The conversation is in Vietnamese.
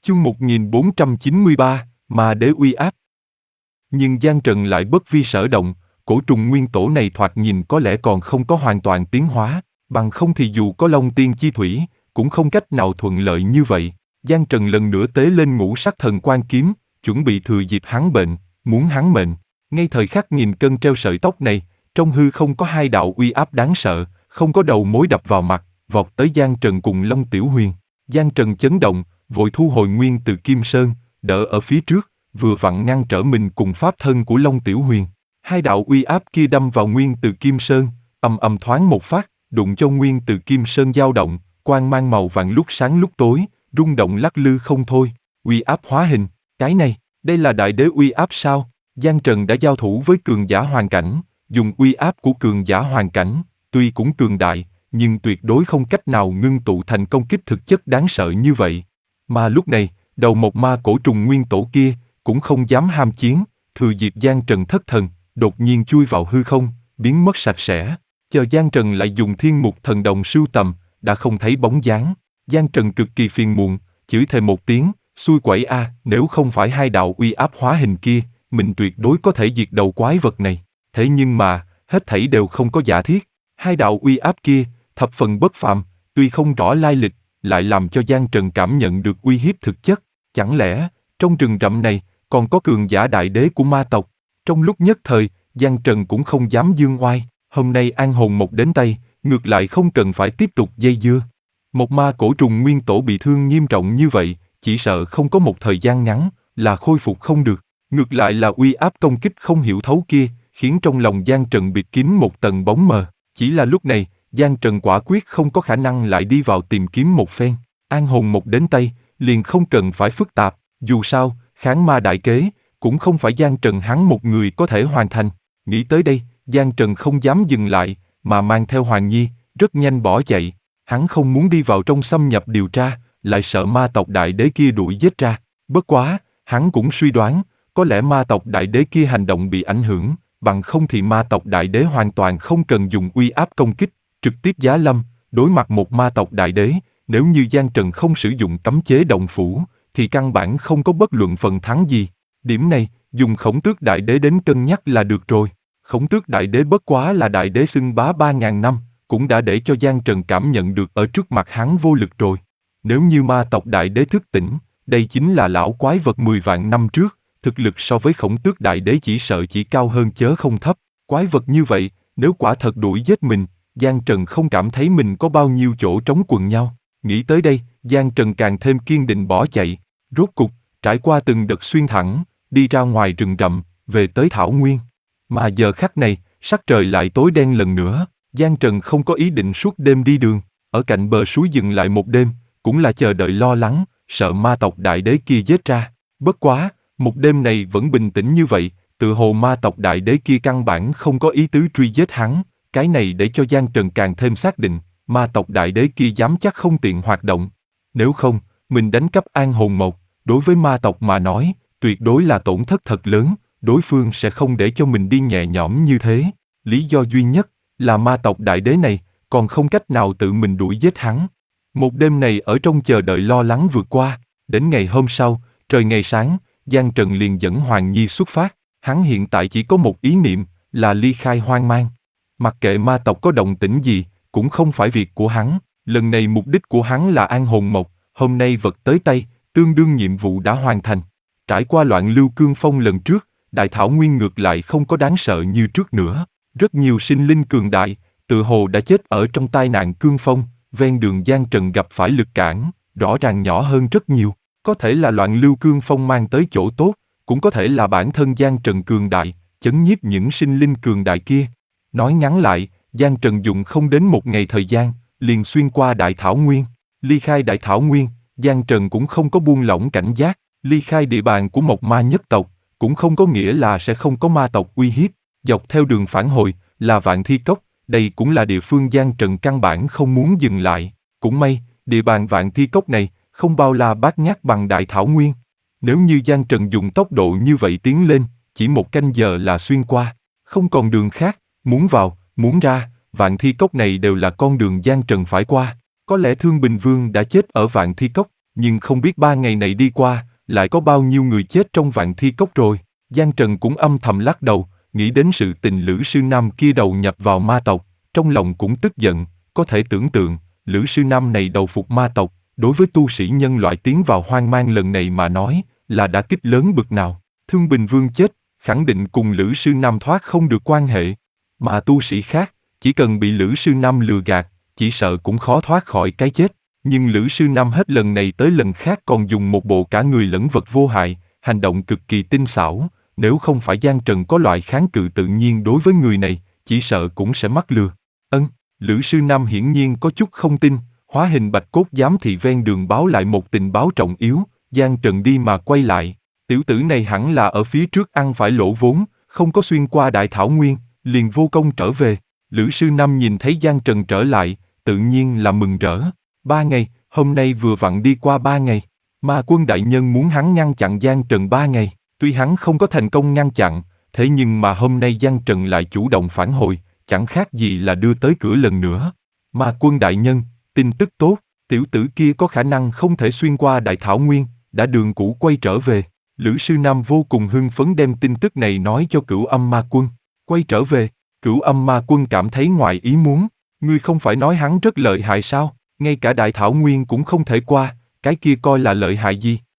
Chương 1493, Ma Đế uy áp. Nhưng Giang Trần lại bất vi sở động, cổ trùng nguyên tổ này thoạt nhìn có lẽ còn không có hoàn toàn tiến hóa, bằng không thì dù có Long Tiên Chi Thủy, cũng không cách nào thuận lợi như vậy. Giang Trần lần nữa tế lên Ngũ Sắc Thần Quan kiếm, chuẩn bị thừa dịp hắn bệnh, muốn hắn mệnh. Ngay thời khắc nghìn cân treo sợi tóc này, trong hư không có hai đạo uy áp đáng sợ, không có đầu mối đập vào mặt, vọt tới Giang Trần cùng Long Tiểu Huyền. Giang Trần chấn động, vội thu hồi nguyên từ Kim Sơn, đỡ ở phía trước, vừa vặn ngăn trở mình cùng pháp thân của Long Tiểu Huyền. Hai đạo uy áp kia đâm vào nguyên từ Kim Sơn, ầm ầm thoáng một phát, đụng cho nguyên từ Kim Sơn dao động, quang mang màu vàng lúc sáng lúc tối, rung động lắc lư không thôi. Uy áp hóa hình, cái này, đây là đại đế uy áp sao? Giang Trần đã giao thủ với cường giả hoàn cảnh, dùng uy áp của cường giả hoàn cảnh, tuy cũng cường đại, nhưng tuyệt đối không cách nào ngưng tụ thành công kích thực chất đáng sợ như vậy. Mà lúc này, đầu một ma cổ trùng nguyên tổ kia, cũng không dám ham chiến, thừa dịp Giang Trần thất thần, đột nhiên chui vào hư không, biến mất sạch sẽ. Chờ Giang Trần lại dùng thiên mục thần đồng sưu tầm, đã không thấy bóng dáng. Giang Trần cực kỳ phiền muộn, chửi thề một tiếng, xui quẩy a, nếu không phải hai đạo uy áp hóa hình kia, mình tuyệt đối có thể diệt đầu quái vật này. Thế nhưng mà, hết thảy đều không có giả thiết. Hai đạo uy áp kia, thập phần bất phàm, tuy không rõ lai lịch, lại làm cho Giang Trần cảm nhận được uy hiếp thực chất. Chẳng lẽ, trong rừng rậm này, còn có cường giả đại đế của ma tộc? Trong lúc nhất thời, Giang Trần cũng không dám dương oai. Hôm nay an hồn mộc đến tay, ngược lại không cần phải tiếp tục dây dưa. Một ma cổ trùng nguyên tổ bị thương nghiêm trọng như vậy, chỉ sợ không có một thời gian ngắn, là khôi phục không được. Ngược lại là uy áp công kích không hiểu thấu kia, khiến trong lòng Giang Trần bịt kín một tầng bóng mờ. Chỉ là lúc này, Giang Trần quả quyết không có khả năng lại đi vào tìm kiếm một phen. An hồn mộc đến tay, liền không cần phải phức tạp. Dù sao, kháng ma đại kế, cũng không phải Giang Trần hắn một người có thể hoàn thành. Nghĩ tới đây, Giang Trần không dám dừng lại, mà mang theo Hoàng Nhi, rất nhanh bỏ chạy. Hắn không muốn đi vào trong xâm nhập điều tra, lại sợ ma tộc đại đế kia đuổi giết ra. Bất quá, hắn cũng suy đoán, có lẽ ma tộc đại đế kia hành động bị ảnh hưởng, bằng không thì ma tộc đại đế hoàn toàn không cần dùng uy áp công kích, trực tiếp giá lâm, đối mặt một ma tộc đại đế, nếu như Giang Trần không sử dụng cấm chế động phủ, thì căn bản không có bất luận phần thắng gì. Điểm này, dùng Khổng Tước đại đế đến cân nhắc là được rồi. Khổng Tước đại đế bất quá là đại đế xưng bá 3.000 năm, cũng đã để cho Giang Trần cảm nhận được ở trước mặt hắn vô lực rồi. Nếu như ma tộc đại đế thức tỉnh, đây chính là lão quái vật 10 vạn năm trước, thực lực so với Khổng Tước đại đế chỉ sợ chỉ cao hơn chớ không thấp. Quái vật như vậy, nếu quả thật đuổi giết mình, Giang Trần không cảm thấy mình có bao nhiêu chỗ trống quần nhau. Nghĩ tới đây, Giang Trần càng thêm kiên định bỏ chạy. Rốt cục, trải qua từng đợt xuyên thẳng, đi ra ngoài rừng rậm, về tới Thảo Nguyên. Mà giờ khắc này, sắc trời lại tối đen lần nữa. Giang Trần không có ý định suốt đêm đi đường, ở cạnh bờ suối dừng lại một đêm, cũng là chờ đợi lo lắng, sợ ma tộc đại đế kia giết ra. Bất quá, một đêm này vẫn bình tĩnh như vậy, tự hồ ma tộc đại đế kia căn bản không có ý tứ truy giết hắn. Cái này để cho Giang Trần càng thêm xác định, ma tộc đại đế kia dám chắc không tiện hoạt động. Nếu không, mình đánh cắp an hồn mộc, đối với ma tộc mà nói, tuyệt đối là tổn thất thật lớn, đối phương sẽ không để cho mình đi nhẹ nhõm như thế. Lý do duy nhất là ma tộc đại đế này còn không cách nào tự mình đuổi giết hắn. Một đêm này ở trong chờ đợi lo lắng vượt qua, đến ngày hôm sau, trời ngày sáng, Giang Trần liền dẫn Hoàng Nhi xuất phát. Hắn hiện tại chỉ có một ý niệm, là ly khai hoang mang. Mặc kệ ma tộc có động tĩnh gì, cũng không phải việc của hắn. Lần này mục đích của hắn là an hồn mộc, hôm nay vật tới tay, tương đương nhiệm vụ đã hoàn thành. Trải qua loạn lưu cương phong lần trước, Đại Thảo Nguyên ngược lại không có đáng sợ như trước nữa. Rất nhiều sinh linh cường đại, tự hồ đã chết ở trong tai nạn cương phong, ven đường Giang Trần gặp phải lực cản, rõ ràng nhỏ hơn rất nhiều. Có thể là loạn lưu cương phong mang tới chỗ tốt, cũng có thể là bản thân Giang Trần cường đại, chấn nhiếp những sinh linh cường đại kia. Nói ngắn lại, Giang Trần dùng không đến một ngày thời gian, liền xuyên qua Đại Thảo Nguyên. Ly khai Đại Thảo Nguyên, Giang Trần cũng không có buông lỏng cảnh giác, ly khai địa bàn của một ma nhất tộc, cũng không có nghĩa là sẽ không có ma tộc uy hiếp. Dọc theo đường phản hồi, là Vạn Thi Cốc, đây cũng là địa phương Giang Trần căn bản không muốn dừng lại. Cũng may, địa bàn Vạn Thi Cốc này, không bao la bát ngát bằng Đại Thảo Nguyên. Nếu như Giang Trần dùng tốc độ như vậy tiến lên, chỉ một canh giờ là xuyên qua, không còn đường khác, muốn vào, muốn ra, Vạn Thi Cốc này đều là con đường Giang Trần phải qua. Có lẽ Thương Bình Vương đã chết ở Vạn Thi Cốc, nhưng không biết 3 ngày này đi qua, lại có bao nhiêu người chết trong Vạn Thi Cốc rồi. Giang Trần cũng âm thầm lắc đầu, nghĩ đến sự tình Lữ Sư Nam kia đầu nhập vào ma tộc, trong lòng cũng tức giận, có thể tưởng tượng, Lữ Sư Nam này đầu phục ma tộc, đối với tu sĩ nhân loại tiến vào hoang mang lần này mà nói, là đã kích lớn bực nào. Thương Bình Vương chết, khẳng định cùng Lữ Sư Nam thoát không được quan hệ, mà tu sĩ khác, chỉ cần bị Lữ Sư Nam lừa gạt, chỉ sợ cũng khó thoát khỏi cái chết. Nhưng Lữ Sư Nam hết lần này tới lần khác còn dùng một bộ cả người lẫn vật vô hại, hành động cực kỳ tinh xảo, nếu không phải Giang Trần có loại kháng cự tự nhiên đối với người này, chỉ sợ cũng sẽ mắc lừa. Lữ Sư Nam hiển nhiên có chút không tin, hóa hình bạch cốt giám thị ven đường báo lại một tình báo trọng yếu, Giang Trần đi mà quay lại, tiểu tử này hẳn là ở phía trước ăn phải lỗ vốn, không có xuyên qua Đại Thảo Nguyên, liền vô công trở về. Lữ Sư Nam nhìn thấy Giang Trần trở lại, tự nhiên là mừng rỡ. 3 ngày, hôm nay vừa vặn đi qua 3 ngày. Ma Quân đại nhân muốn hắn ngăn chặn Giang Trần 3 ngày, tuy hắn không có thành công ngăn chặn, thế nhưng mà hôm nay Giang Trần lại chủ động phản hồi, chẳng khác gì là đưa tới cửa lần nữa. Ma Quân đại nhân, tin tức tốt, tiểu tử kia có khả năng không thể xuyên qua Đại Thảo Nguyên, đã đường cũ quay trở về. Lữ Sư Nam vô cùng hưng phấn đem tin tức này nói cho Cửu Âm Ma Quân. Quay trở về, Cửu Âm Ma Quân cảm thấy ngoài ý muốn, ngươi không phải nói hắn rất lợi hại sao, ngay cả Đại Thảo Nguyên cũng không thể qua, cái kia coi là lợi hại gì?